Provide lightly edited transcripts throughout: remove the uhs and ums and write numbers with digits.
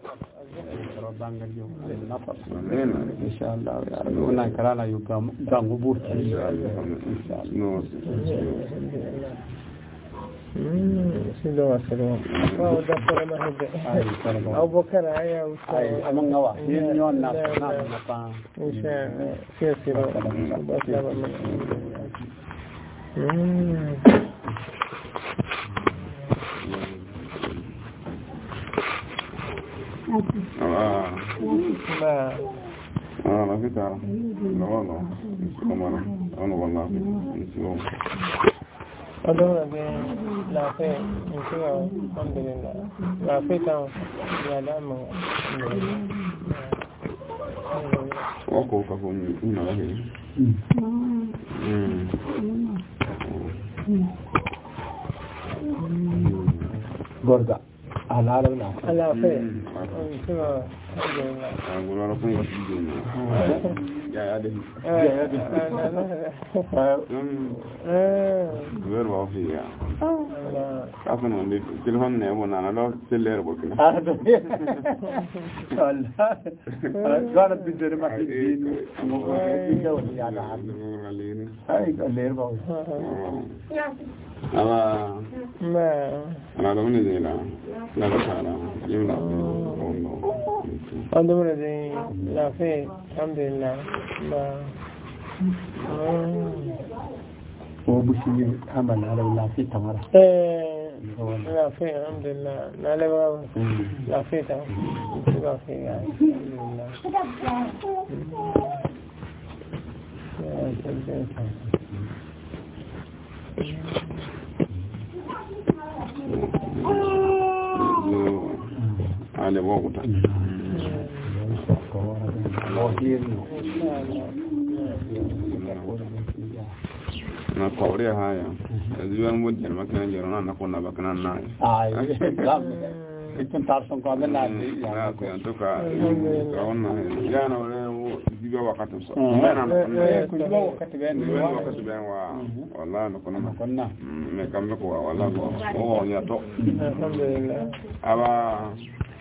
bangal yo nafa inshallah ya rabbi wannan karana yo gangu burti inshallah no sido wasero o da fara ma hebe aw bokara aya ay amon ngawa yin yon na pa inshallah siro basaba ma la vita no come no والله Adora de la fe, alhamdulillah. La fe tan ya dama. Oko ka ko ni na he. Gorga ala fe. Alhamdulillah. Ngora ko ngi dinu. Ya de. Ver wa fi ya. Afan wonde telefon ne wona na do teller bo kina. Allah. Gara bidere ma dinu. Mo ko ya da. Ay ko ler ba. Ala. Ala do ne de la. La sala. Yimla. Adora de la fe, alhamdulillah. وبشي عمل على ولا في تمرة لا في الحمد لله لا لا في لا في يعني على وقت na kawri haya azuwan mudin makana jarona na kona bakana na ai ikin tarson ko na ya ko antuka kaona yana wale diga wakati so mena na ku diga wakati ben wa wallahi na kona me kambe ko wallahi ko ya to alhamdulillah aba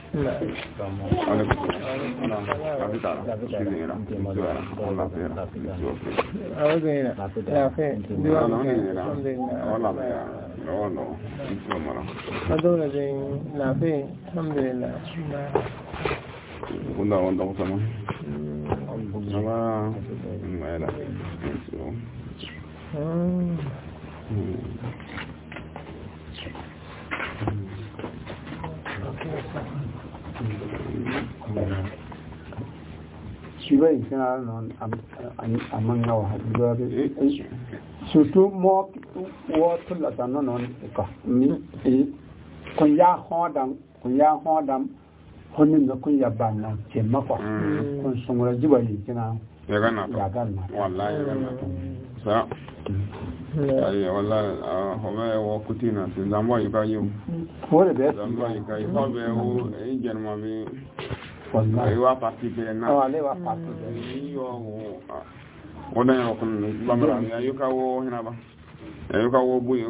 shibai kana non amman nawa hadiya be surtout mo wato la tan non ko mi kun ya hodam honin da kun ya banna ce mako kun sungura jibai kana ya ganna wallahi ya ganna sa ay wallahi home wo kutina zambo yukayo wala be zambo yukayo hobe wo injerma bi wallahi wa participer na wala wa participer yo wona yo kun bamara ya yuka wo hina ba ya yuka wo bu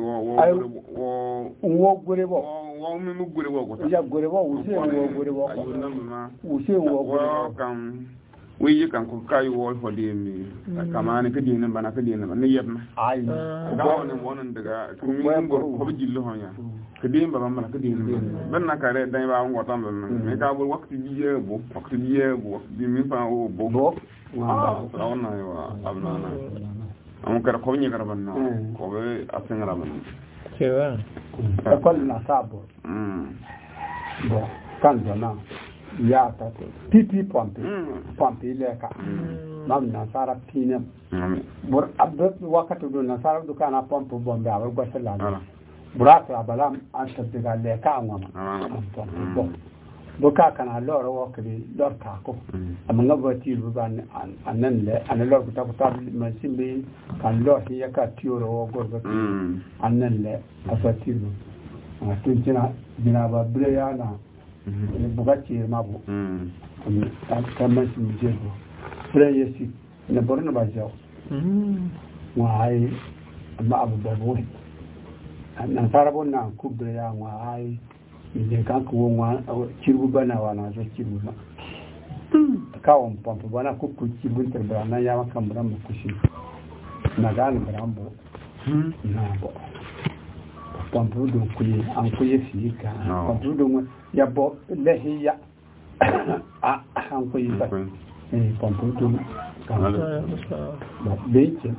wo gore bo wo mi mu gore bo ko ya gore bo use wo gore bo ko use wo gore bo kam wi kan ko kay wo ho de mi kamane ke dina bana ke dina ni yebna ay ko ne wonon daga mi ngor ko be jillo honya ke dina baba mana ke dina ben na kare dai ba ngotam me ka bu wakti biye bu wakti mi fa o bo rawana yo abna na am kar ko ni garban na ko be asengara ban cewa ko na sabo bo kan na ya ta pipi pompe leka mam na sara pinem bur abbe wakati do na sara do kana pompe bombe abar gwasala burak abalam ashte ga leka ngama bo doka kana loro wakati dorta ko amanga bati ruban anan le lor ku ta masimbe kan lor ya ka tioro wo gorgo anan le asatiru atunjina jinaba breyana bugatti mabu kama sinjego preyesi na borno bajaw wai ma abu babu na sarabo na kubra ya wai ne kan ko won kirbu bana wana so kirbu ma ka won pompo bana ko ku kirbu ter bana ya maka muran ku shi na ga ni brambo na bo pompo do ku an ku ye fi ka pompo do ya bo lehi ya an ku yi ba pompo do ka ba beche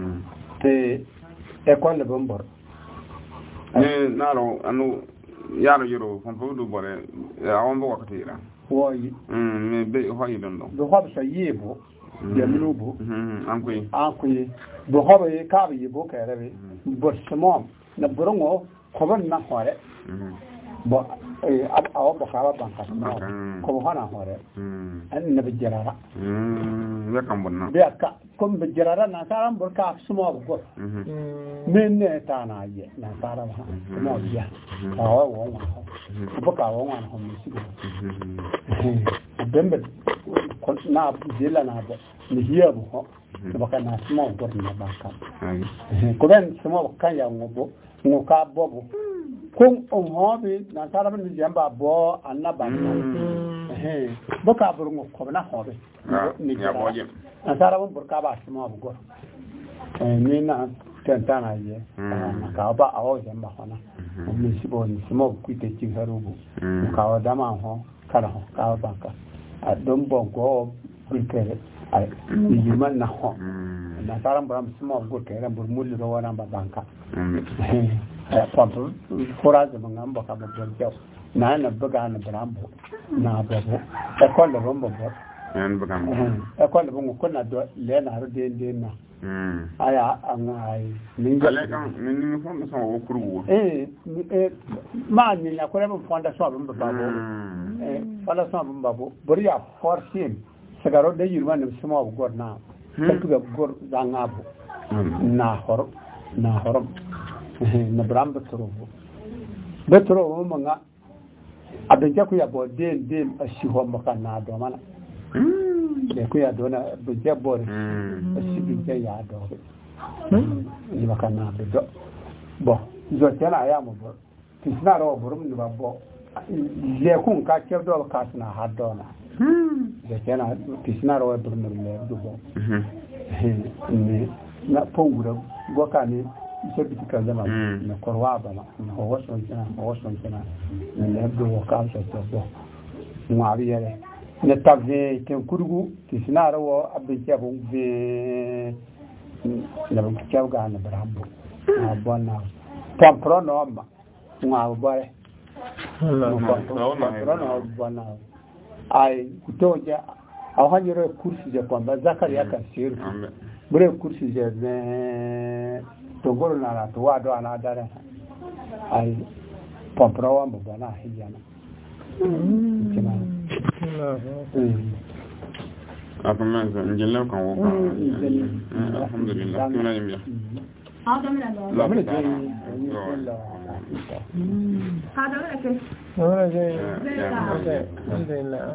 école bombor ne naro anu yaro yoro pompo do bore awon bo wakati ra woyi me be hoyi don do hob sa yebo yamino bo ankuyi bo hob ye ka be bo ka rebe bo smom na borongo koban na hore bo awo bo ka ba ka ko hana hore an na be jarara ya kan bonna be ka kom be jarara na saram bo ka smom go men ne ta na ye na saram ha mo ya awo wo wa bo ka wo wa ho mi sigo bembe na jela na ba ni hiya bo ko ba na smom go na ba ka ko ben smom kan ya ngobo ngoka bobo kun hobi na saram ni jamba bo annaba bo ka bur ngo ko na hobi ni ya boje na saram bur ka ba smom go ni na tentana ye na ka ba awo jamba hona ni sibo ni smom ku te ci harubu ka wa dama ho kala ho ka ba ka adon bon go bulkere ay ni man na ho na saram bram smom go kere bur mulli ro wana ba banka pompo forage mo ngam ka ba jaw na buga na brambo na babo école de bombo en buga école de bombo ko na do le na ro de na aya angai ninga ale kan ni fo so wo kuru ma ni na ko re fonda so ba babo fonda so ba babo boriya forcing sagaro de yirma ne sumo gor na ko ga gor da ngabo na hor na brambo trovo betro mo nga abinja ku ya bo den ashi ho mo kana do mana ku ya do na abinja bo ashi binja ya do ni makana do bo zo tena ya mo bo tisna ro bo rum ni ba bo le kun ka ke do ka sna ha do na zo tena tisna ro bo rum le do bo ni na pongura go ka ni sebi ka zama na korwa ba na hoso sana na lebdo wakam so so ngari yare ne tavye ten kurgu tisnara wo abinche bo ve na bo chawga na brambo na bona tampro no ma ngwa bare no bona ai kutoja au hanyere kursi je kwamba Zakaria kasiru bure kursi je togoro na la to wado anadara ai pompro wa mbona hijana kina akomenza njelo kan wo alhamdulillah tuna yimya hada mena la mena hada mena ke alhamdulillah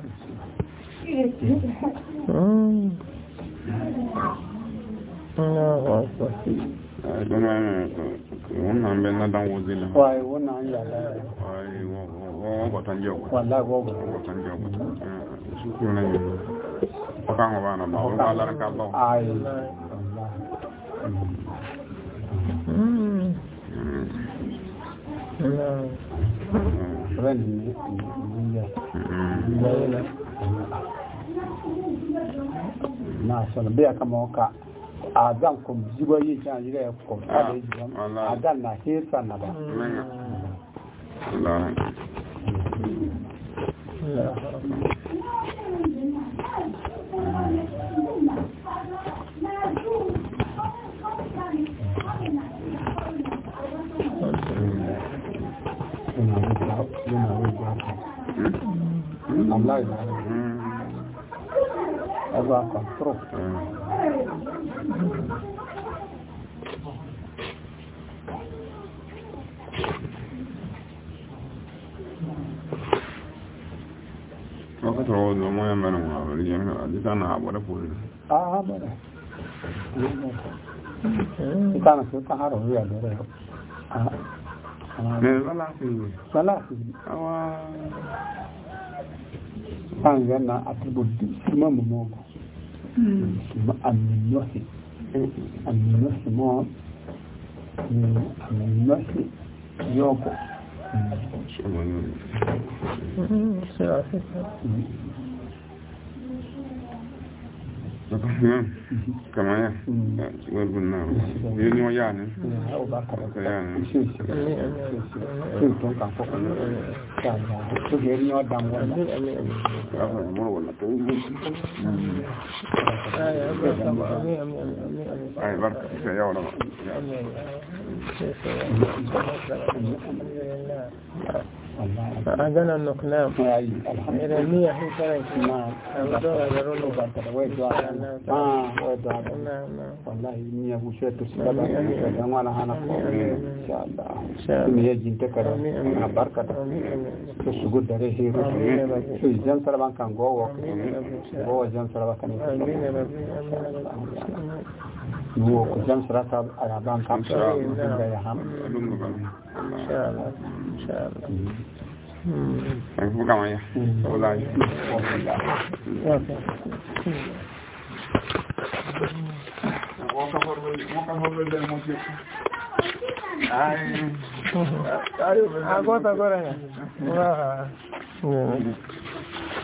wannan ben na dan wozila wai wannan ya da wai wo botan jogo wallahi wo botan jogo su ko na yi paka ngo bana ba wo ala ka ba ai ren ni ya na so be aka mo ka adan ko jibo yi jan yire ko ade jibo adan na hesa na ba Allah Allah Allah control wakati wa zomo ya mena wa liya di sana abora puli abora sana se ta haro ya dore Angana atributi sima mogo. Aminosi mo aminosi yogo. Kama ya wewe na yeye ni yana au bakara yana to ka ko kana to yeri no dan wala mo wala to ay bar ya ya wala عندنا النقلام إيرانية هي كانت والله إني أبو شيء تسلم وأنا هنا إن شاء الله إن هي جنتك أنا بركة تسجد عليه شو جن سلام كان جوا جن سلام كان هو جن سلام أيام كان يا هم إن شاء الله إن شاء الله kama ya wallahi agora